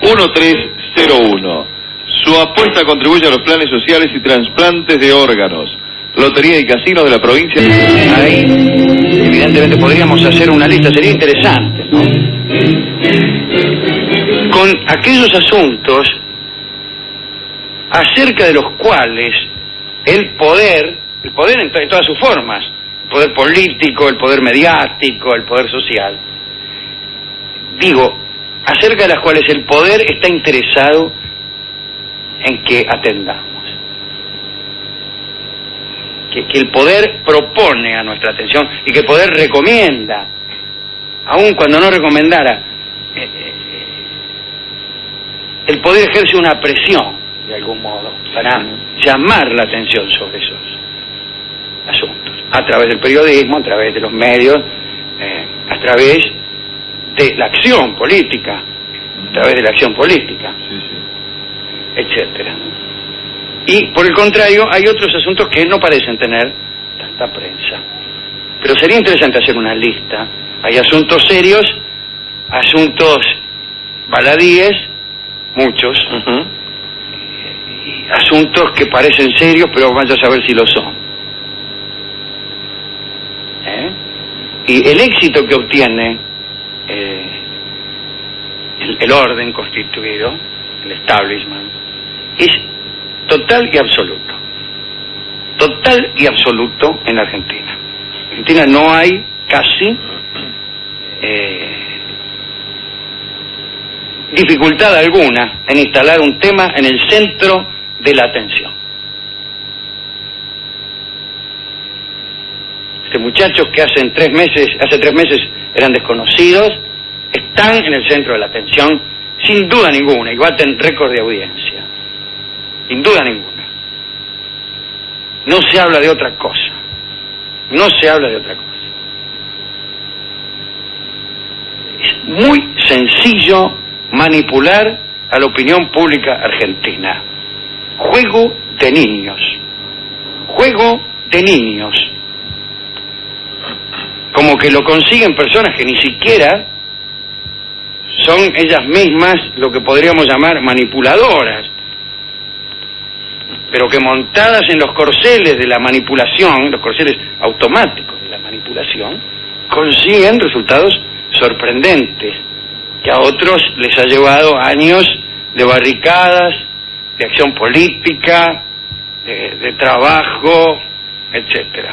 1301. Su apuesta contribuye a los planes sociales y trasplantes de órganos. Lotería y Casinos de la provincia. Ahí, evidentemente, podríamos hacer una lista, sería interesante, ¿no? Con aquellos asuntos acerca de los cuales el poder en todas sus formas, el poder político, el poder mediático, el poder social, digo, acerca de las cuales el poder está interesado en que atendamos. Que el poder propone a nuestra atención y que el poder recomienda, aun cuando no recomendara. El poder ejerce una presión, de algún modo, para llamar la atención sobre esos asuntos, a través del periodismo, a través de los medios, a través de la acción política, etcétera. Y, por el contrario, hay otros asuntos que no parecen tener tanta prensa. Pero sería interesante hacer una lista. Hay asuntos serios, asuntos baladíes, muchos, y asuntos que parecen serios, pero vaya a saber si lo son. Y el éxito que obtiene el orden constituido, el establishment, es total y absoluto. Total y absoluto en la Argentina. En Argentina no hay casi dificultad alguna en instalar un tema en el centro de la atención. Muchachos que hace 3 meses eran desconocidos, están en el centro de la atención sin duda ninguna y baten récord de audiencia. Sin duda ninguna. No se habla de otra cosa. Es muy sencillo manipular a la opinión pública argentina. Juego de niños. Como que lo consiguen personas que ni siquiera son ellas mismas lo que podríamos llamar manipuladoras, pero que montadas en los corceles de la manipulación, los corceles automáticos de la manipulación, consiguen resultados sorprendentes, que a otros les ha llevado años de barricadas, de acción política, de trabajo, etcétera.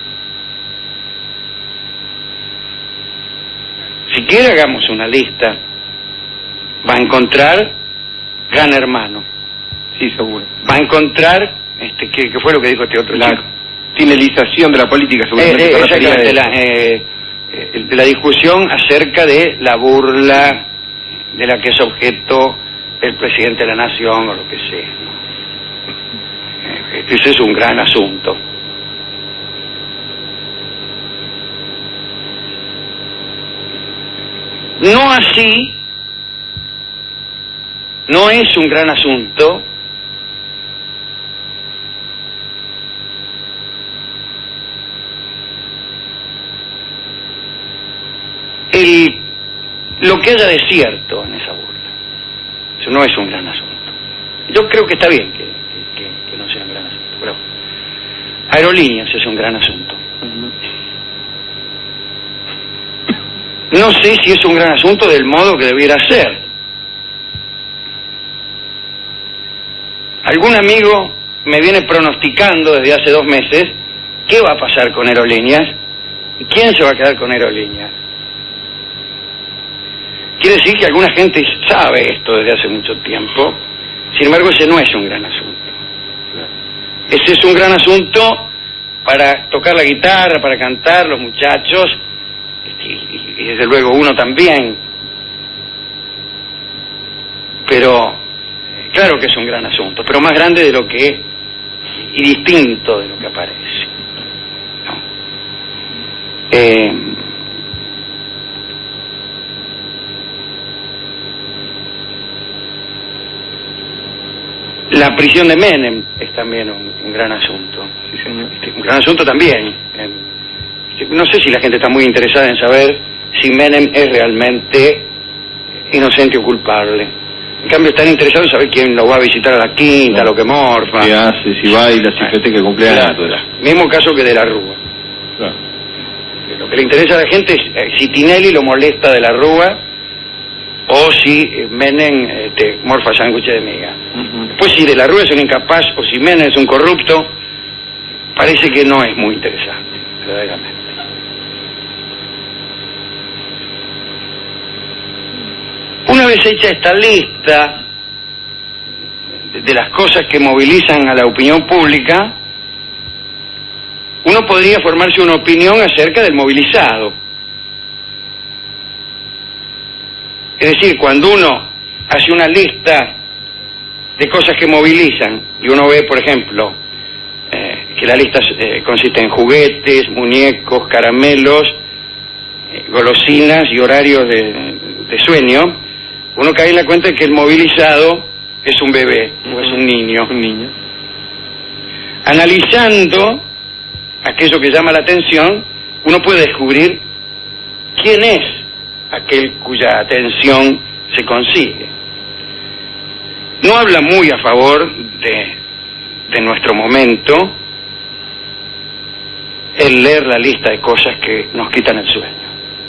Si quiere, hagamos una lista. Va a encontrar Gran Hermano. Sí, seguro. Va a encontrar, ¿qué fue lo que dijo este otro chico? Finalización de la política, seguramente. Exactamente, de la discusión acerca de la burla de la que es objeto el presidente de la Nación o lo que sea, ¿no? Ese es un gran asunto. No así, no es un gran asunto lo que haya de cierto en esa burla. Eso no es un gran asunto. Yo creo que está bien que no sea un gran asunto, pero Aerolíneas es un gran asunto. No sé si es un gran asunto del modo que debiera ser. Algún amigo me viene pronosticando desde hace 2 meses qué va a pasar con Aerolíneas y quién se va a quedar con Aerolíneas. Quiere decir que alguna gente sabe esto desde hace mucho tiempo. Sin embargo, ese no es un gran asunto. Ese es un gran asunto para tocar la guitarra, para cantar los muchachos, y desde luego uno también. Pero claro que es un gran asunto, pero más grande de lo que y distinto de lo que aparece, ¿no? La prisión de Menem es también un gran asunto. Sí, señor. Un gran asunto también. No sé si la gente está muy interesada en saber si Menem es realmente inocente o culpable. En cambio están interesados en saber quién lo va a visitar a la quinta, lo que morfa. ¿Qué hace? Si baila, si festeja cumpleaños. Claro. Mismo caso que de la Rúa. Claro. Lo que le interesa a la gente es si Tinelli lo molesta de la Rúa o si Menem morfa sándwiches de miga. Después si de la Rúa es un incapaz o si Menem es un corrupto, parece que no es muy interesante, verdaderamente. Una vez hecha esta lista de las cosas que movilizan a la opinión pública, uno podría formarse una opinión acerca del movilizado. Es decir, cuando uno hace una lista de cosas que movilizan, y uno ve, por ejemplo, que la lista consiste en juguetes, muñecos, caramelos, golosinas y horarios de sueño, uno cae en la cuenta de que el movilizado es un bebé, o es un niño. Analizando aquello que llama la atención, uno puede descubrir quién es aquel cuya atención se consigue. No habla muy a favor de nuestro momento el leer la lista de cosas que nos quitan el sueño.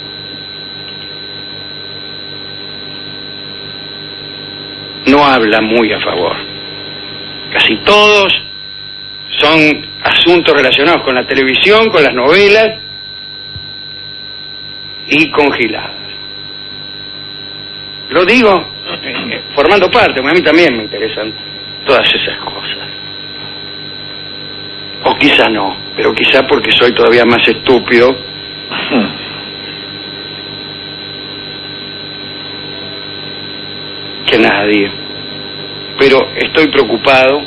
No habla muy a favor. Casi todos son asuntos relacionados con la televisión, con las novelas y con giladas. Lo digo formando parte, a mí también me interesan todas esas cosas. O quizá no, pero quizá porque soy todavía más estúpido que nadie. Pero estoy preocupado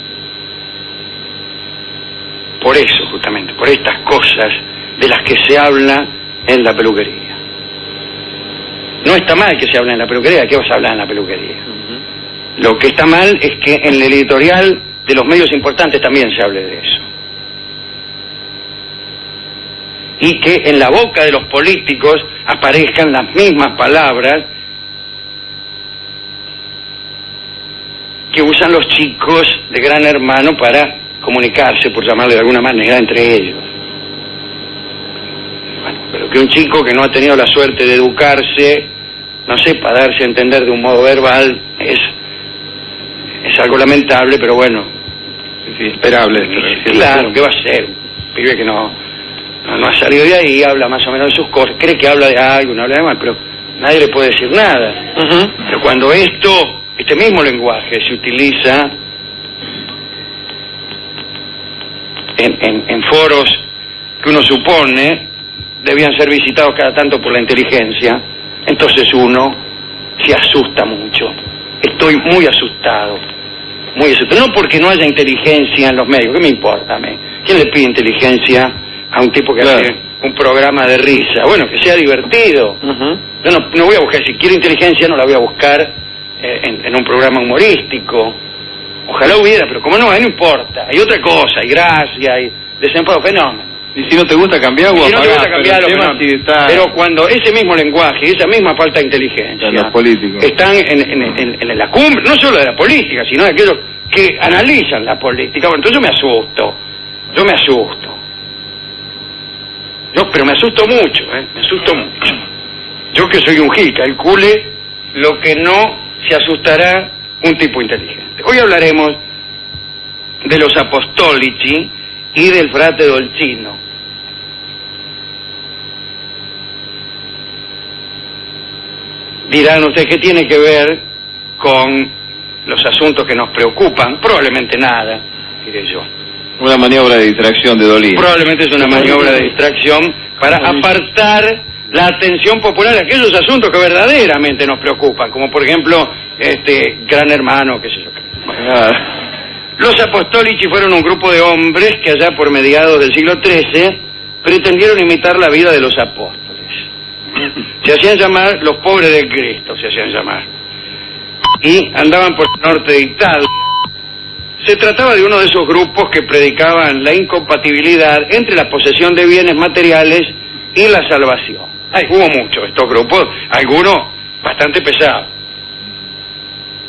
por eso, justamente, por estas cosas de las que se habla en la peluquería. No está mal que se hable en la peluquería, ¿de qué vas a hablar en la peluquería? Lo que está mal es que en el editorial de los medios importantes también se hable de eso. Y que en la boca de los políticos aparezcan las mismas palabras que usan los chicos de Gran Hermano para comunicarse, por llamarle de alguna manera, entre ellos. Bueno, pero que un chico que no ha tenido la suerte de educarse no sepa darse a entender de un modo verbal es algo lamentable, pero bueno, sí, esperable. Claro, ¿qué va a ser? Un pibe que no ha salido de ahí, habla más o menos de sus cosas, cree que habla de algo, no habla de más, pero nadie le puede decir nada. Pero cuando este mismo lenguaje se utiliza en foros que uno supone debían ser visitados cada tanto por la inteligencia, entonces uno se asusta mucho. Estoy muy asustado, no porque no haya inteligencia en los medios, ¿qué me importa a mí? ¿Quién le pide inteligencia a un tipo que hace un programa de risa? Bueno, que sea divertido. Yo no voy a buscar, si quiero inteligencia no la voy a buscar en un programa humorístico. Ojalá hubiera, pero como no importa. Hay otra cosa, hay gracia, hay desenfado, fenómeno. Y si no te gusta cambiar, si no te gusta cambiar, pero cuando ese mismo lenguaje, esa misma falta de inteligencia los políticos están en la cumbre, no solo de la política, sino de aquellos que analizan la política, bueno, entonces yo me asusto. Pero me asusto mucho, me asusto mucho. Yo que soy un gil, calcule lo que no se asustará un tipo inteligente. Hoy hablaremos de los apostolici y del frate Dolcino. Dirán ustedes, ¿qué tiene que ver con los asuntos que nos preocupan? Probablemente nada, diré yo. Una maniobra de distracción de Dolina. Probablemente es una maniobra de distracción para apartar la atención popular de aquellos asuntos que verdaderamente nos preocupan, como por ejemplo Gran Hermano, qué sé yo. Los apostolici fueron un grupo de hombres que allá por mediados del siglo XIII pretendieron imitar la vida de los apóstoles. Se hacían llamar los pobres de Cristo, se hacían llamar. Y andaban por el norte de Italia. Se trataba de uno de esos grupos que predicaban la incompatibilidad entre la posesión de bienes materiales y la salvación. Hubo muchos estos grupos, algunos bastante pesados.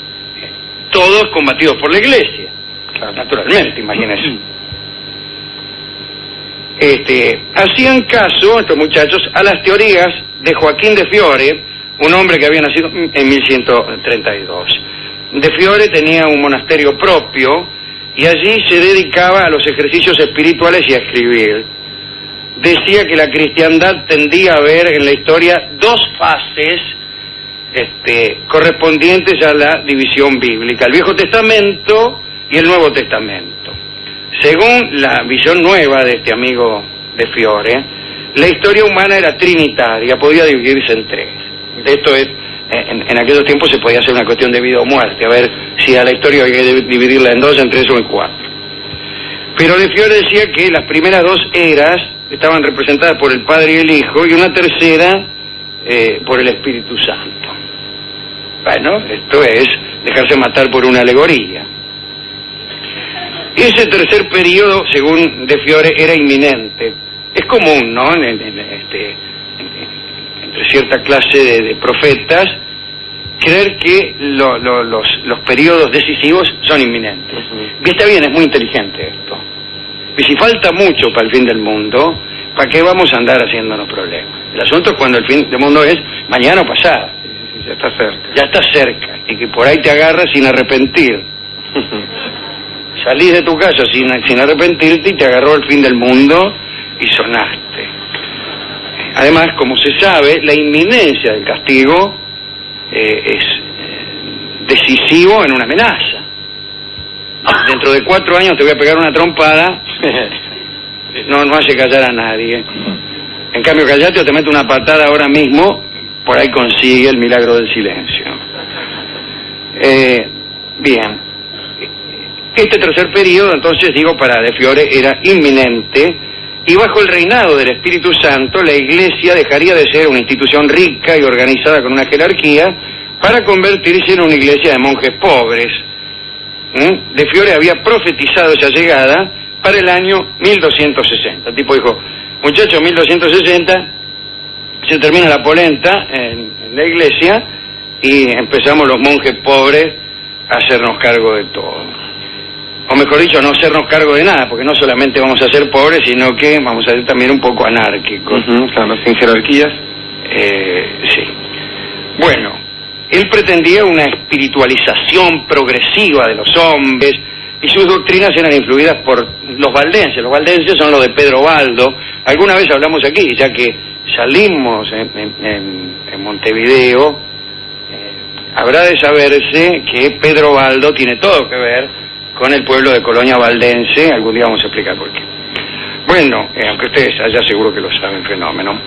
todos combatidos por la Iglesia. Claro. Naturalmente, imagínense. Hacían caso, estos muchachos, a las teorías de Joaquín de Fiore, un hombre que había nacido en 1132. De Fiore tenía un monasterio propio y allí se dedicaba a los ejercicios espirituales y a escribir. Decía que la cristiandad tendía a ver en la historia dos fases correspondientes a la división bíblica, el Viejo Testamento y el Nuevo Testamento. Según la visión nueva de este amigo de Fiore, la historia humana era trinitaria, podía dividirse en tres. Esto es, en aquellos tiempos se podía hacer una cuestión de vida o muerte, a ver si a la historia había que dividirla en dos, en tres o en cuatro. Pero de Fiore decía que las primeras dos eras estaban representadas por el Padre y el Hijo, y una tercera por el Espíritu Santo. Bueno, esto es dejarse matar por una alegoría. Ese tercer periodo, según de Fiore, era inminente. Es común, ¿no?, entre cierta clase de profetas, creer que los periodos decisivos son inminentes. Y está bien, es muy inteligente esto. Y si falta mucho para el fin del mundo, ¿para qué vamos a andar haciéndonos problemas? El asunto es cuando el fin del mundo es mañana o pasado. Ya está cerca. Ya está cerca, y que por ahí te agarras sin arrepentir. Salís de tu casa sin arrepentirte y te agarró el fin del mundo y sonaste. Además, como se sabe, la inminencia del castigo es decisivo en una amenaza. Dentro de 4 años te voy a pegar una trompada, no hace callar a nadie. En cambio, callate o te meto una patada ahora mismo, por ahí consigue el milagro del silencio. Bien. Este tercer periodo, entonces, digo, para de Fiore era inminente, y bajo el reinado del Espíritu Santo, la Iglesia dejaría de ser una institución rica y organizada con una jerarquía para convertirse en una iglesia de monjes pobres. De Fiore había profetizado esa llegada para el año 1260. El tipo dijo, muchachos, 1260, se termina la polenta en la iglesia y empezamos los monjes pobres a hacernos cargo de todo. O mejor dicho, no hacernos cargo de nada, porque no solamente vamos a ser pobres, sino que vamos a ser también un poco anárquicos. Claro, sin jerarquías. Sí. Bueno, él pretendía una espiritualización progresiva de los hombres, y sus doctrinas eran influidas por los valdenses. Los valdenses son los de Pedro Baldo. Alguna vez hablamos aquí, ya que salimos en Montevideo, habrá de saberse que Pedro Baldo tiene todo que ver con el pueblo de Colonia Valdense. Algún día vamos a explicar por qué. Bueno, aunque ustedes allá seguro que lo saben, fenómeno.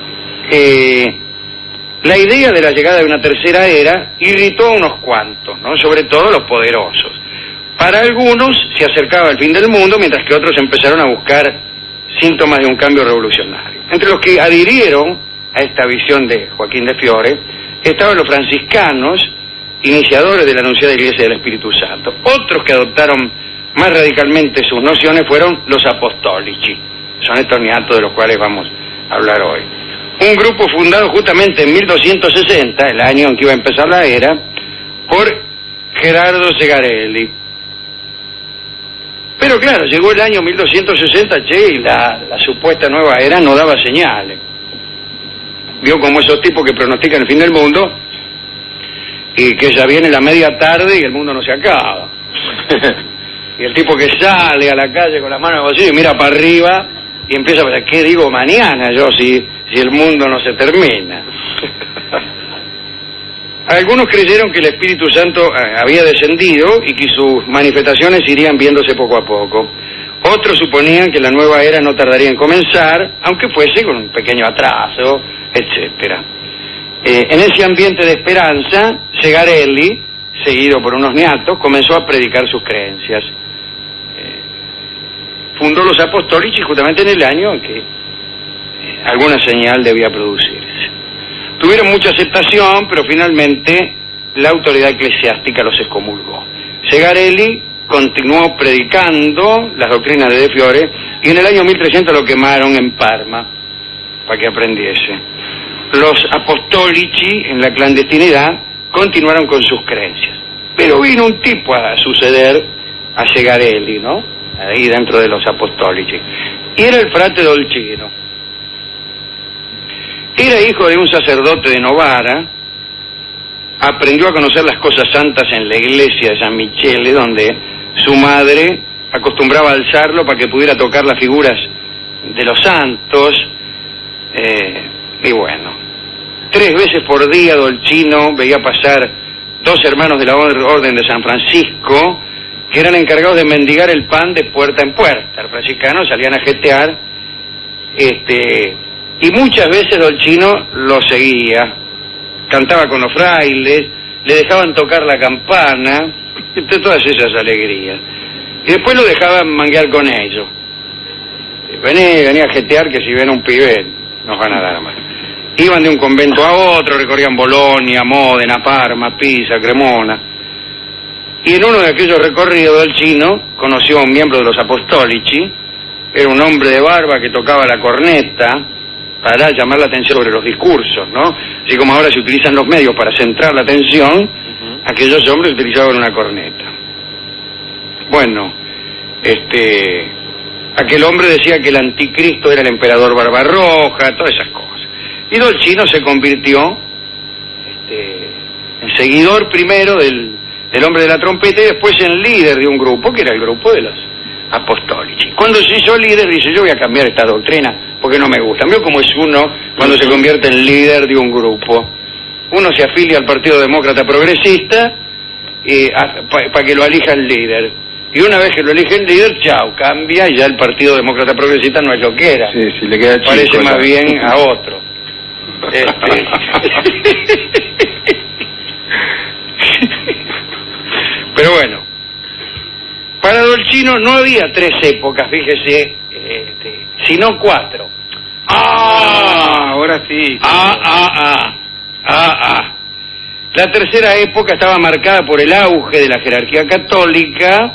La idea de la llegada de una tercera era irritó a unos cuantos, ¿no?, sobre todo los poderosos. Para algunos se acercaba el fin del mundo, mientras que otros empezaron a buscar síntomas de un cambio revolucionario. Entre los que adhirieron a esta visión de Joaquín de Fiore estaban los franciscanos, iniciadores de la anunciada Iglesia del Espíritu Santo. Otros que adoptaron más radicalmente sus nociones fueron los apostolici. Son estos niatos de los cuales vamos a hablar hoy. Un grupo fundado justamente en 1260, el año en que iba a empezar la era, por Gerardo Segarelli. Pero claro, llegó el año 1260, y la supuesta nueva era no daba señales. Vio como esos tipos que pronostican el fin del mundo, y que ya viene la media tarde y el mundo no se acaba. Y el tipo que sale a la calle con las manos en el bolsillo y mira para arriba y empieza a pensar, ¿qué digo mañana yo si el mundo no se termina? Algunos creyeron que el Espíritu Santo había descendido y que sus manifestaciones irían viéndose poco a poco. Otros suponían que la nueva era no tardaría en comenzar, aunque fuese con un pequeño atraso, etcétera. En ese ambiente de esperanza, Segarelli, seguido por unos niatos, comenzó a predicar sus creencias. Fundó los apostolici justamente en el año en que alguna señal debía producirse. Tuvieron mucha aceptación, pero finalmente la autoridad eclesiástica los excomulgó. Segarelli continuó predicando las doctrinas de Fiore y en el año 1300 lo quemaron en Parma para que aprendiese. Los apostolici en la clandestinidad continuaron con sus creencias, pero Pero vino un tipo a suceder a Segarelli, ¿no? Ahí dentro de los Apostolici. Y era el frate Dolcino. Era hijo de un sacerdote de Novara, aprendió a conocer las cosas santas en la iglesia de San Michele, donde su madre acostumbraba a alzarlo para que pudiera tocar las figuras de los santos, y bueno, 3 veces por día Dolcino veía pasar 2 hermanos de la Orden de San Francisco, que eran encargados de mendigar el pan de puerta en puerta. Los franciscanos salían a jetear, y muchas veces Dolcino lo seguía, cantaba con los frailes, le dejaban tocar la campana, todas esas alegrías. Y después lo dejaban manguear con ellos. Venía a jetear, que si ven un pibe nos van a dar más. Iban de un convento a otro, recorrían Bolonia, Módena, Parma, Pisa, Cremona. Y en uno de aquellos recorridos Dolcino conoció a un miembro de los Apostolici. Era un hombre de barba que tocaba la corneta para llamar la atención sobre los discursos, ¿no? Así como ahora se utilizan los medios para centrar la atención, aquellos hombres utilizaban una corneta. Bueno, aquel hombre decía que el anticristo era el emperador Barbarroja, todas esas cosas. Y Dolcino se convirtió en seguidor primero del hombre de la trompeta y después en líder de un grupo, que era el grupo de los Apostolici. Cuando se hizo líder, dice, yo voy a cambiar esta doctrina porque no me gusta. Veo cómo es uno cuando se convierte en líder de un grupo. Uno se afilia al Partido Demócrata Progresista para que lo elija el líder. Y una vez que lo elige el líder, chao, cambia y ya el Partido Demócrata Progresista no es lo que era. Sí, le queda chico, parece más bien a otro. Pero bueno, para Dolcino no había 3 épocas, fíjese, sino 4. Ahora sí. La tercera época estaba marcada por el auge de la jerarquía católica,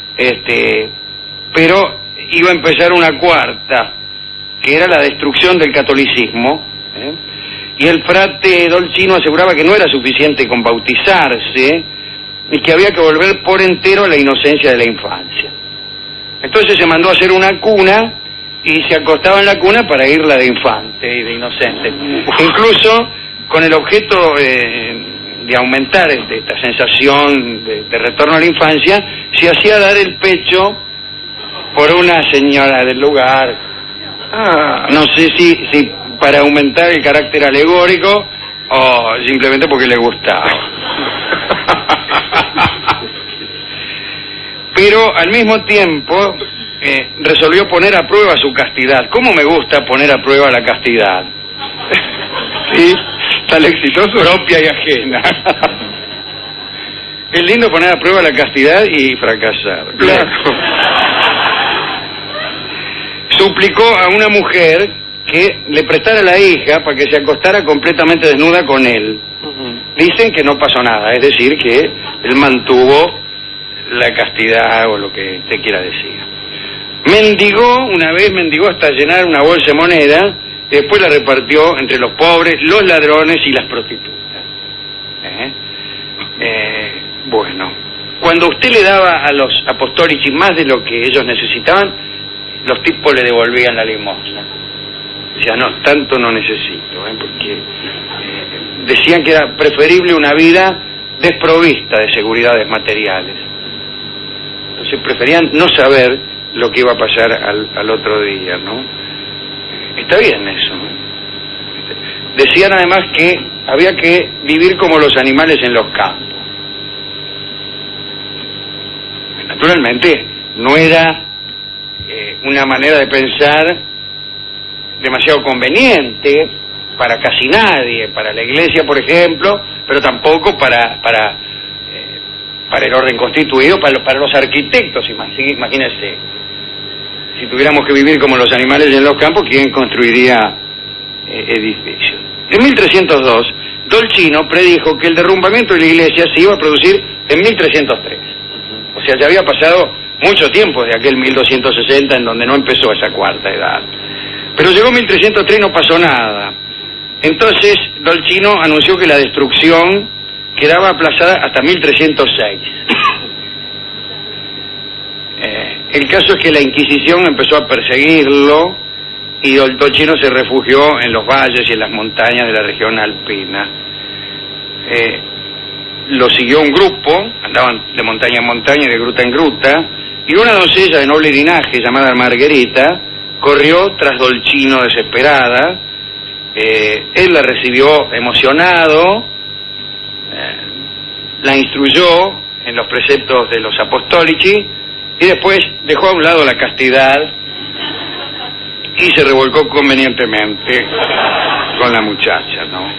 pero iba a empezar una cuarta, que era la destrucción del catolicismo, y el frate Dolcino aseguraba que no era suficiente con bautizarse y que había que volver por entero a la inocencia de la infancia. Entonces se mandó a hacer una cuna y se acostaba en la cuna para irla de infante y de inocente. Incluso con el objeto de aumentar esta sensación de retorno a la infancia, se hacía dar el pecho por una señora del lugar. No sé si para aumentar el carácter alegórico o simplemente porque le gustaba. Pero al mismo tiempo resolvió poner a prueba su castidad. ¿Cómo me gusta poner a prueba la castidad? Sí, tan exitoso. Propia y ajena. Es lindo poner a prueba la castidad y fracasar. Claro. Suplicó a una mujer que le prestara a la hija para que se acostara completamente desnuda con él. Dicen que no pasó nada, es decir, que él mantuvo la castidad o lo que usted quiera decir. Una vez mendigó hasta llenar una bolsa de moneda y después la repartió entre los pobres, los ladrones y las prostitutas. Bueno, cuando usted le daba a los Apostolici más de lo que ellos necesitaban, los tipos le devolvían la limosna. Decían, no, tanto no necesito, porque decían que era preferible una vida desprovista de seguridades materiales. Entonces preferían no saber lo que iba a pasar al otro día, ¿no? Está bien eso, ¿no? Decían además que había que vivir como los animales en los campos. Naturalmente no era una manera de pensar demasiado conveniente para casi nadie, para la iglesia por ejemplo, pero tampoco para el orden constituido, para los arquitectos. Imagínense, si tuviéramos que vivir como los animales en los campos, ¿quién construiría edificios? En 1302, Dolcino predijo que el derrumbamiento de la iglesia se iba a producir en 1303. O sea, ya había pasado mucho tiempo de aquel 1260 en donde no empezó esa cuarta edad. Pero llegó 1303 y no pasó nada. Entonces Dolcino anunció que la destrucción, quedaba aplazada hasta 1306. El caso es que la Inquisición empezó a perseguirlo y Dolcino se refugió en los valles y en las montañas de la región alpina. Lo siguió un grupo, andaban de montaña en montaña y de gruta en gruta, y una doncella de noble linaje llamada Margherita corrió tras Dolcino desesperada. Él la recibió emocionado, la instruyó en los preceptos de los Apostolici y después dejó a un lado la castidad y se revolcó convenientemente con la muchacha, ¿no?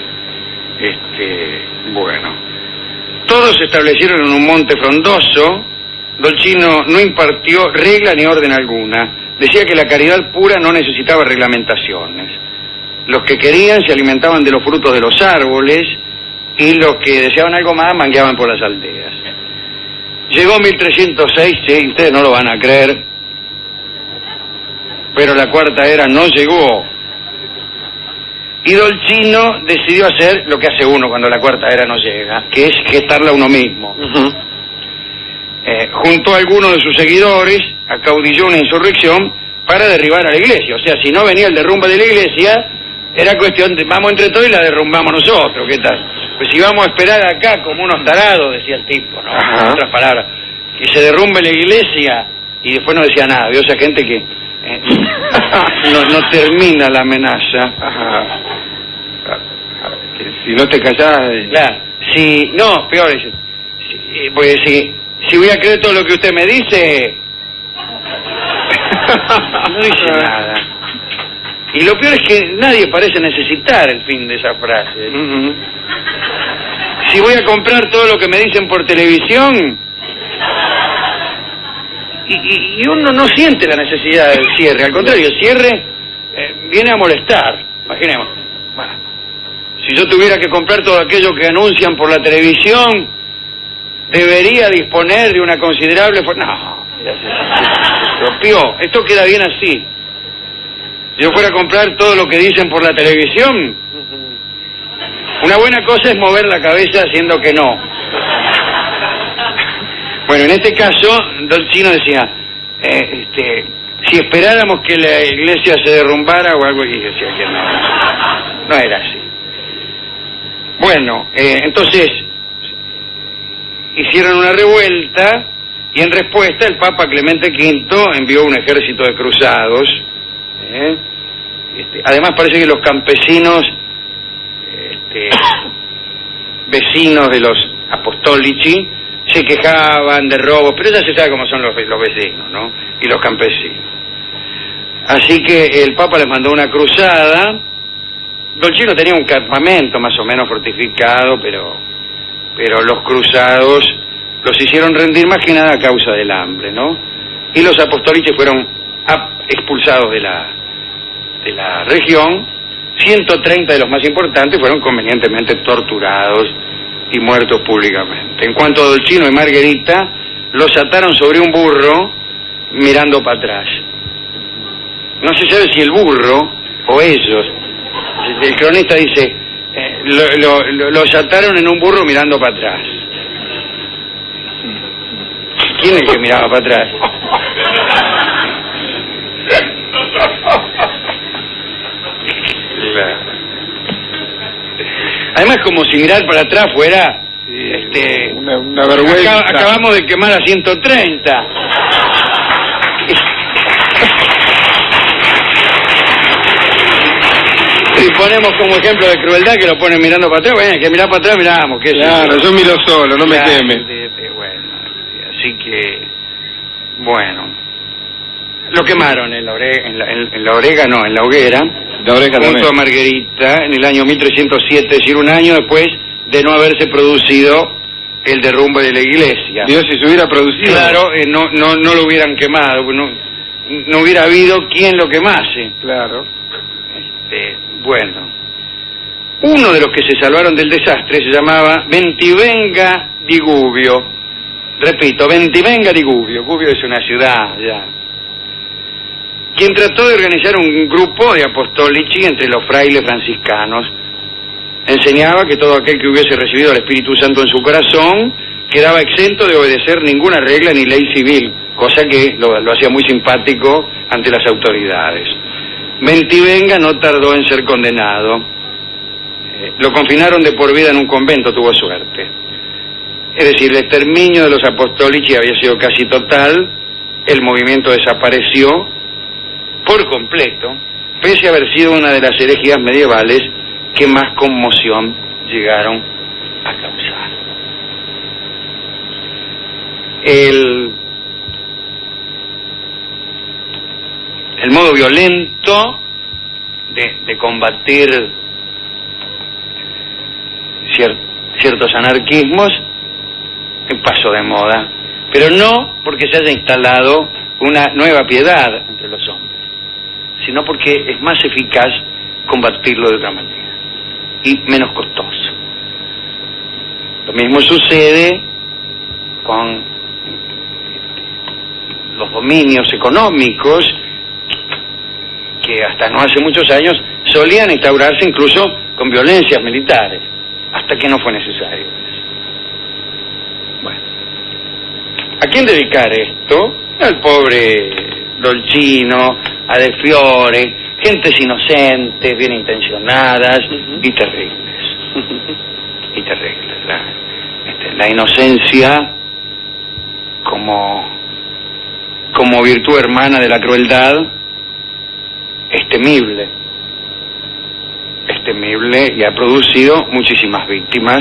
Bueno, todos se establecieron en un monte frondoso. Dolcino no impartió regla ni orden alguna. Decía que la caridad pura no necesitaba reglamentaciones. Los que querían se alimentaban de los frutos de los árboles y los que deseaban algo más mangueaban por las aldeas. Llegó 1306, sí, ustedes no lo van a creer, pero la cuarta era no llegó. Y Dolcino decidió hacer lo que hace uno cuando la cuarta era no llega, que es gestarla uno mismo. Juntó a algunos de sus seguidores, acaudilló una insurrección para derribar a la iglesia. O sea, si no venía el derrumbe de la iglesia, era cuestión de vamos entre todos y la derrumbamos nosotros, ¿qué tal? Pues si vamos a esperar acá como unos tarados, decía el tipo, ¿no? En otras palabras, que se derrumbe la iglesia, y después no decía nada. Vio esa gente que no termina la amenaza. Si no te callás... Claro, si, no, peor, pues si voy a creer todo lo que usted me dice, no dice nada. Y lo peor es que nadie parece necesitar el fin de esa frase. Si voy a comprar todo lo que me dicen por televisión, y uno no siente la necesidad del cierre, al contrario, el cierre viene a molestar. Imaginemos, bueno, si yo tuviera que comprar todo aquello que anuncian por la televisión, debería disponer de una considerable... No, se estropeó. Esto queda bien así. Si yo fuera a comprar todo lo que dicen por la televisión, una buena cosa es mover la cabeza haciendo que no. Bueno, en este caso, Dolcino decía, si esperáramos que la iglesia se derrumbara o algo, y decía que no era así. Bueno, entonces hicieron una revuelta y en respuesta el Papa Clemente V envió un ejército de cruzados. Además parece que los campesinos vecinos de los Apostolici se quejaban de robos, pero ya se sabe cómo son los vecinos, ¿no? Y los campesinos. Así que el Papa les mandó una cruzada. Dolcino tenía un campamento más o menos fortificado, pero los cruzados los hicieron rendir más que nada a causa del hambre, ¿no? Y los Apostolici fueron expulsados de la región. 130 de los más importantes fueron convenientemente torturados y muertos públicamente. En cuanto a Dolcino y Margherita, los ataron sobre un burro mirando para atrás. No se sabe si el burro o ellos. El cronista dice, los ataron en un burro mirando para atrás. ¿Quién es el que miraba para atrás? Además, como si mirar para atrás fuera una vergüenza. Acabamos de quemar a 130. Si ponemos como ejemplo de crueldad que lo ponen mirando para atrás, bueno, que mirar para atrás miramos. Claro, yo miro solo, no me queme. Bueno, así que, bueno, lo quemaron en la hoguera, junto a Margherita en el año 1307, es decir, un año después de no haberse producido el derrumbe de la iglesia. Dios, si se hubiera producido. Claro, no lo hubieran quemado, no hubiera habido quien lo quemase. Claro. Bueno, uno de los que se salvaron del desastre se llamaba Bentivenga di Gubbio. Repito, Bentivenga di Gubbio. Gubbio es una ciudad ya. Quien trató de organizar un grupo de apostolici entre los frailes franciscanos. enseñaba que todo aquel que hubiese recibido al Espíritu Santo en su corazón quedaba exento de obedecer ninguna regla ni ley civil, cosa que lo hacía muy simpático ante las autoridades. Mentivenga no tardó en ser condenado. Lo confinaron de por vida en un convento, tuvo suerte. Es decir, el exterminio de los apostolici había sido casi total, el movimiento desapareció por completo, pese a haber sido una de las herejías medievales que más conmoción llegaron a causar. El modo violento de combatir ciertos anarquismos pasó de moda, pero no porque se haya instalado una nueva piedad entre los hombres, sino porque es más eficaz combatirlo de otra manera y menos costoso. Lo mismo sucede con los dominios económicos que hasta no hace muchos años solían instaurarse incluso con violencias militares, hasta que no fue necesario. Bueno, ¿a quién dedicar esto? Al pobre Dolcino, a De Fiore, gentes inocentes, bien intencionadas y terribles. Y terribles. La inocencia como virtud hermana de la crueldad es temible y ha producido muchísimas víctimas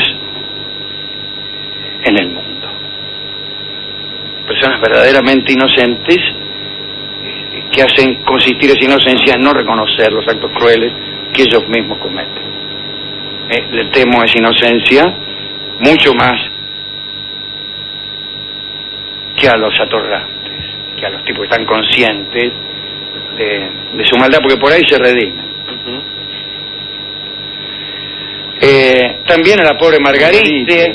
en el mundo. Personas verdaderamente inocentes que hacen consistir esa inocencia en no reconocer los actos crueles que ellos mismos cometen. Le temo a esa inocencia mucho más que a los atorrantes, que a los tipos que están conscientes de su maldad, porque por ahí se redimen. También a la pobre Margarite,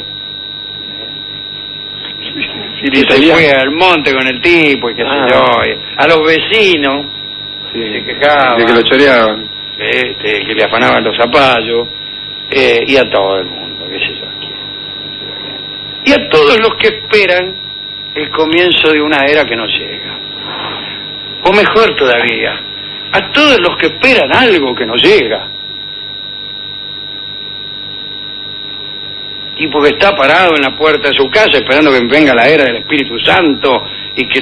que se fue al monte con el tipo y qué sé yo, a los vecinos que se quejaban, de que lo choreaban, que le afanaban los zapallos, y a todo el mundo, qué sé yo, y a todos los que esperan el comienzo de una era que no llega, o mejor todavía, a todos los que esperan algo que no llega. Tipo que está parado en la puerta de su casa esperando que venga la era del Espíritu Santo y que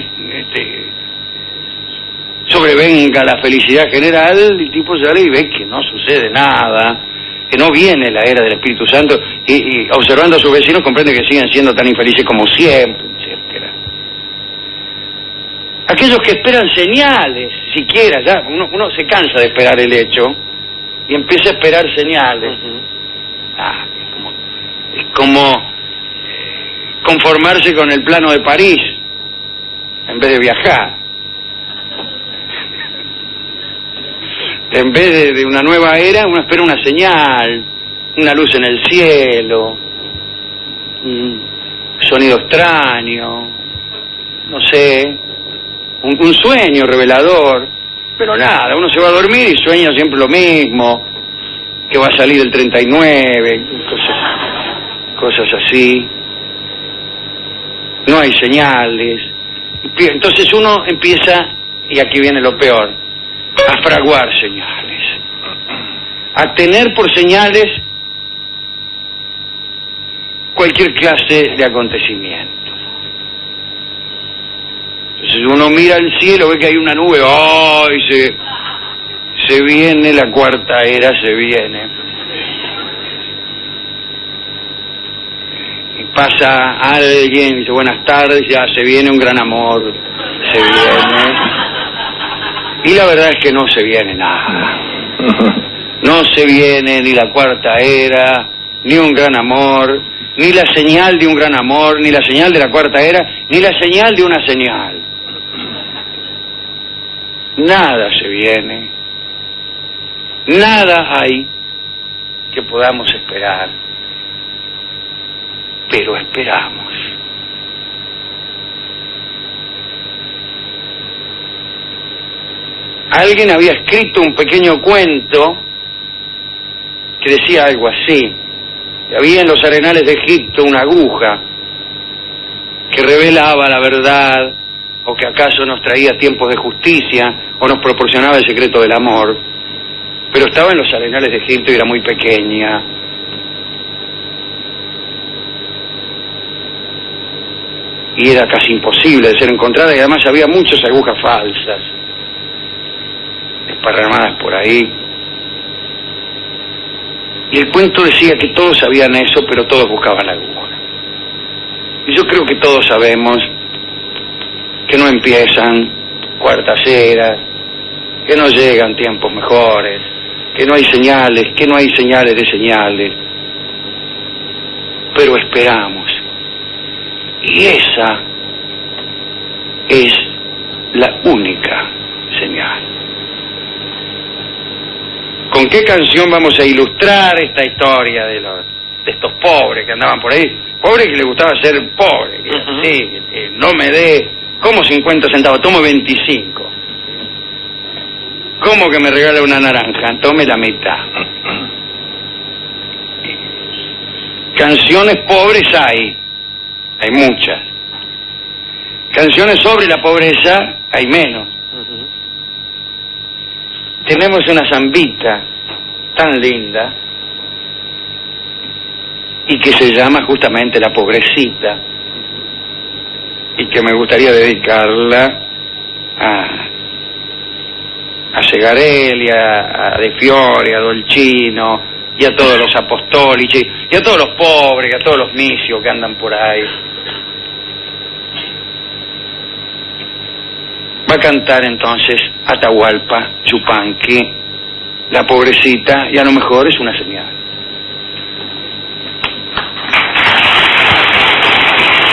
sobrevenga la felicidad general, el tipo sale y ve que no sucede nada, que no viene la era del Espíritu Santo, y observando a sus vecinos comprende que siguen siendo tan infelices como siempre, etcétera. Aquellos que esperan señales, siquiera, ya uno se cansa de esperar el hecho y empieza a esperar señales. Es como conformarse con el plano de París en vez de viajar. En vez de una nueva era, uno espera una señal, una luz en el cielo, un sonido extraño, no sé, un sueño revelador, pero nada, uno se va a dormir y sueña siempre lo mismo, que va a salir el 39, cosas así. No hay señales. Entonces uno empieza, y aquí viene lo peor, a fraguar señales, a tener por señales cualquier clase de acontecimiento. Entonces uno mira al cielo, ve que hay una nube, ¡ay! Se viene la cuarta era, se viene. Pasa alguien, dice buenas tardes, ya se viene un gran amor, se viene. Y la verdad es que no se viene nada. No se viene ni la cuarta era, ni un gran amor, ni la señal de un gran amor, ni la señal de la cuarta era, ni la señal de una señal. Nada se viene. Nada hay que podamos esperar. Pero esperamos. Alguien había escrito un pequeño cuento que decía algo así: que había en los arenales de Egipto una aguja que revelaba la verdad, o que acaso nos traía tiempos de justicia, o nos proporcionaba el secreto del amor, pero estaba en los arenales de Egipto y era muy pequeña. Y era casi imposible de ser encontrada, y además había muchas agujas falsas desparramadas por ahí. Y el cuento decía que todos sabían eso, pero todos buscaban la aguja. Y yo creo que todos sabemos que no empiezan cuartas eras, que no llegan tiempos mejores, que no hay señales, que no hay señales de señales, pero esperamos. Y esa es la única señal. ¿Con qué canción vamos a ilustrar esta historia de estos pobres que andaban por ahí? Pobres que les gustaba ser pobres, que no me dé, ¿cómo 50 centavos? Tomo 25. ¿Cómo que me regala una naranja? Tome la mitad. Canciones pobres hay muchas. Canciones sobre la pobreza hay menos. Tenemos una zambita tan linda y que se llama justamente La Pobrecita, y que me gustaría dedicarla a Segarelli, a De Fiori, a Dolcino, y a todos los apostolici, y a todos los pobres, y a todos los misios que andan por ahí. Va a cantar entonces Atahualpa Yupanqui, La Pobrecita, y a lo mejor es una señal.